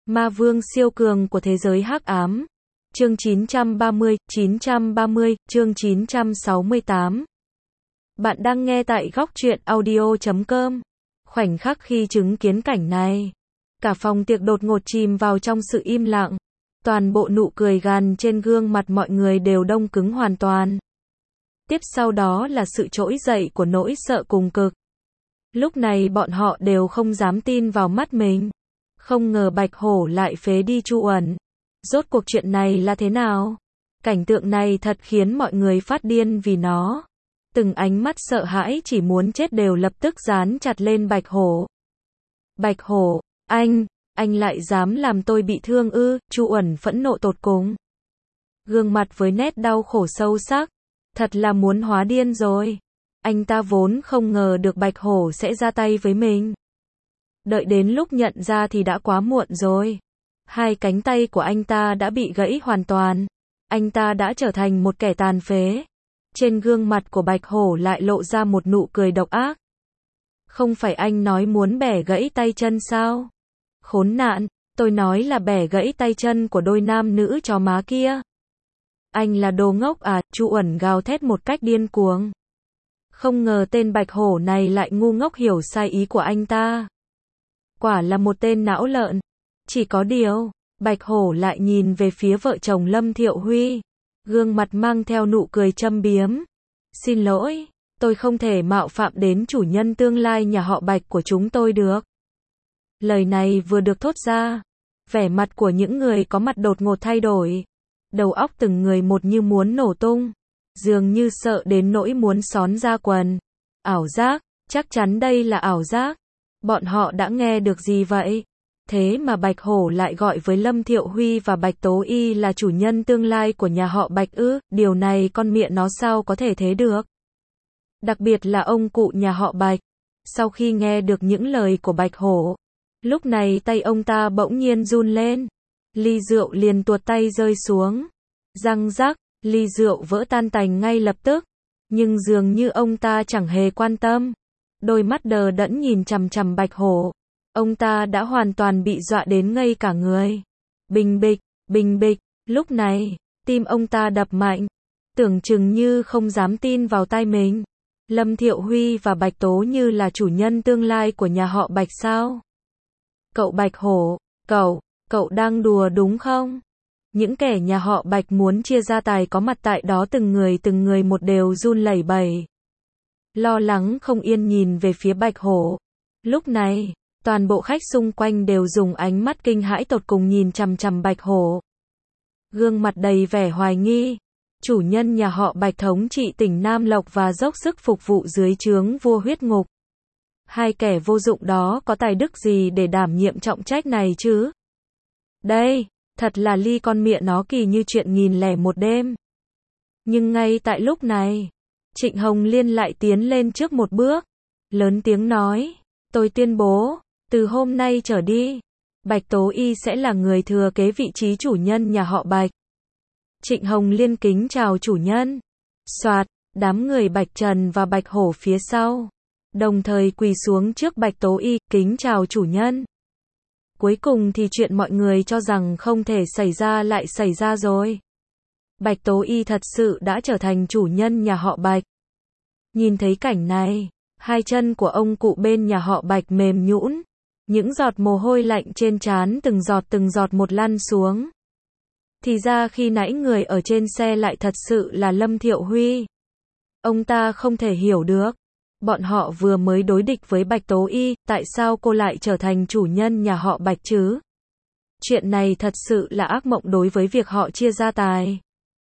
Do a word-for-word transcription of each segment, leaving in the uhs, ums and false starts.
Ma vương siêu cường của thế giới hắc ám. Chương chín trăm ba mươi, chín trăm ba mươi, chương chín trăm sáu mươi tám. Bạn đang nghe tại góc truyện audio chấm com. Khoảnh khắc khi chứng kiến cảnh này, cả phòng tiệc đột ngột chìm vào trong sự im lặng. Toàn bộ nụ cười gằn trên gương mặt mọi người đều đông cứng hoàn toàn. Tiếp sau đó là sự trỗi dậy của nỗi sợ cùng cực. Lúc này bọn họ đều không dám tin vào mắt mình. Không ngờ Bạch Hổ lại phế đi Chu Uẩn. Rốt cuộc chuyện này là thế nào? Cảnh tượng này thật khiến mọi người phát điên vì nó. Từng ánh mắt sợ hãi chỉ muốn chết đều lập tức dán chặt lên Bạch Hổ. Bạch Hổ, anh, anh lại dám làm tôi bị thương ư? Chu Uẩn phẫn nộ tột cùng. Gương mặt với nét đau khổ sâu sắc. Thật là muốn hóa điên rồi. Anh ta vốn không ngờ được Bạch Hổ sẽ ra tay với mình. Đợi đến lúc nhận ra thì đã quá muộn rồi. Hai cánh tay của anh ta đã bị gãy hoàn toàn. Anh ta đã trở thành một kẻ tàn phế. Trên gương mặt của Bạch Hổ lại lộ ra một nụ cười độc ác. Không phải anh nói muốn bẻ gãy tay chân sao? Khốn nạn, tôi nói là bẻ gãy tay chân của đôi nam nữ chó má kia. Anh là đồ ngốc à? Chu Uẩn gào thét một cách điên cuồng. Không ngờ tên Bạch Hổ này lại ngu ngốc hiểu sai ý của anh ta. Quả là một tên não lợn. Chỉ có điều, Bạch Hổ lại nhìn về phía vợ chồng Lâm Thiệu Huy. Gương mặt mang theo nụ cười châm biếm. Xin lỗi, tôi không thể mạo phạm đến chủ nhân tương lai nhà họ Bạch của chúng tôi được. Lời này vừa được thốt ra, vẻ mặt của những người có mặt đột ngột thay đổi. Đầu óc từng người một như muốn nổ tung. Dường như sợ đến nỗi muốn xón ra quần. Ảo giác, chắc chắn đây là ảo giác. Bọn họ đã nghe được gì vậy? Thế mà Bạch Hổ lại gọi với Lâm Thiệu Huy và Bạch Tố Y là chủ nhân tương lai của nhà họ Bạch ư? Điều này con mẹ nó sao có thể thế được? Đặc biệt là ông cụ nhà họ Bạch. Sau khi nghe được những lời của Bạch Hổ, lúc này tay ông ta bỗng nhiên run lên. Ly rượu liền tuột tay rơi xuống. Răng rắc, ly rượu vỡ tan tành ngay lập tức. Nhưng dường như ông ta chẳng hề quan tâm. Đôi mắt đờ đẫn nhìn chằm chằm Bạch Hổ. Ông ta đã hoàn toàn bị dọa đến ngây cả người. Bình bịch, bình bịch, lúc này, tim ông ta đập mạnh. Tưởng chừng như không dám tin vào tai mình. Lâm Thiệu Huy và Bạch Tố Như là chủ nhân tương lai của nhà họ Bạch sao? Cậu Bạch Hổ, cậu, cậu đang đùa đúng không? Những kẻ nhà họ Bạch muốn chia gia tài có mặt tại đó từng người từng người một đều run lẩy bẩy. Lo lắng không yên nhìn về phía Bạch Hổ. Lúc này, toàn bộ khách xung quanh đều dùng ánh mắt kinh hãi tột cùng nhìn chằm chằm Bạch Hổ. Gương mặt đầy vẻ hoài nghi. Chủ nhân nhà họ Bạch thống trị tỉnh Nam Lộc và dốc sức phục vụ dưới trướng vua huyết ngục. Hai kẻ vô dụng đó có tài đức gì để đảm nhiệm trọng trách này chứ? Đây, thật là ly con mẹ nó kỳ như chuyện nghìn lẻ một đêm. Nhưng ngay tại lúc này, Trịnh Hồng Liên lại tiến lên trước một bước, lớn tiếng nói, tôi tuyên bố, từ hôm nay trở đi, Bạch Tố Y sẽ là người thừa kế vị trí chủ nhân nhà họ Bạch. Trịnh Hồng Liên kính chào chủ nhân. Soạt, đám người Bạch Trần và Bạch Hổ phía sau, đồng thời quỳ xuống trước Bạch Tố Y, kính chào chủ nhân. Cuối cùng thì chuyện mọi người cho rằng không thể xảy ra lại xảy ra rồi. Bạch Tố Y thật sự đã trở thành chủ nhân nhà họ Bạch. Nhìn thấy cảnh này, hai chân của ông cụ bên nhà họ Bạch mềm nhũn, những giọt mồ hôi lạnh trên trán từng giọt từng giọt một lăn xuống. Thì ra khi nãy người ở trên xe lại thật sự là Lâm Thiệu Huy. Ông ta không thể hiểu được. Bọn họ vừa mới đối địch với Bạch Tố Y, tại sao cô lại trở thành chủ nhân nhà họ Bạch chứ? Chuyện này thật sự là ác mộng đối với việc họ chia gia tài.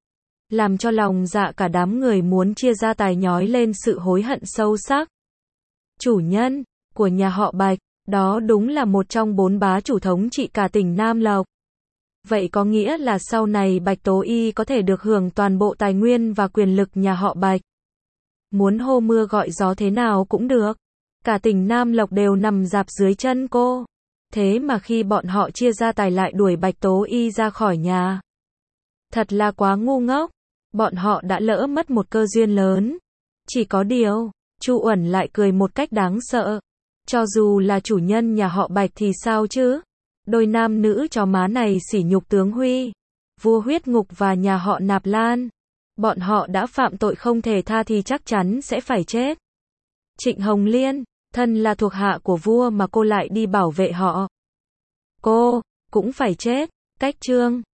Làm cho lòng dạ cả đám người muốn chia gia tài nhói lên sự hối hận sâu sắc. Chủ nhân của nhà họ Bạch, đó đúng là một trong bốn bá chủ thống trị cả tỉnh Nam Lộc. Vậy có nghĩa là sau này Bạch Tố Y có thể được hưởng toàn bộ tài nguyên và quyền lực nhà họ Bạch. Muốn hô mưa gọi gió thế nào cũng được. Cả tỉnh Nam Lộc đều nằm rạp dưới chân cô. Thế mà khi bọn họ chia gia tài lại đuổi Bạch Tố Y ra khỏi nhà. Thật là quá ngu ngốc. Bọn họ đã lỡ mất một cơ duyên lớn. Chỉ có điều, Chu Uẩn lại cười một cách đáng sợ. Cho dù là chủ nhân nhà họ Bạch thì sao chứ? Đôi nam nữ chó má này sỉ nhục tướng Huy, vua huyết ngục và nhà họ Nạp Lan. Bọn họ đã phạm tội không thể tha thì chắc chắn sẽ phải chết. Trịnh Hồng Liên, thân là thuộc hạ của vua mà cô lại đi bảo vệ họ. Cô, cũng phải chết. Cách chương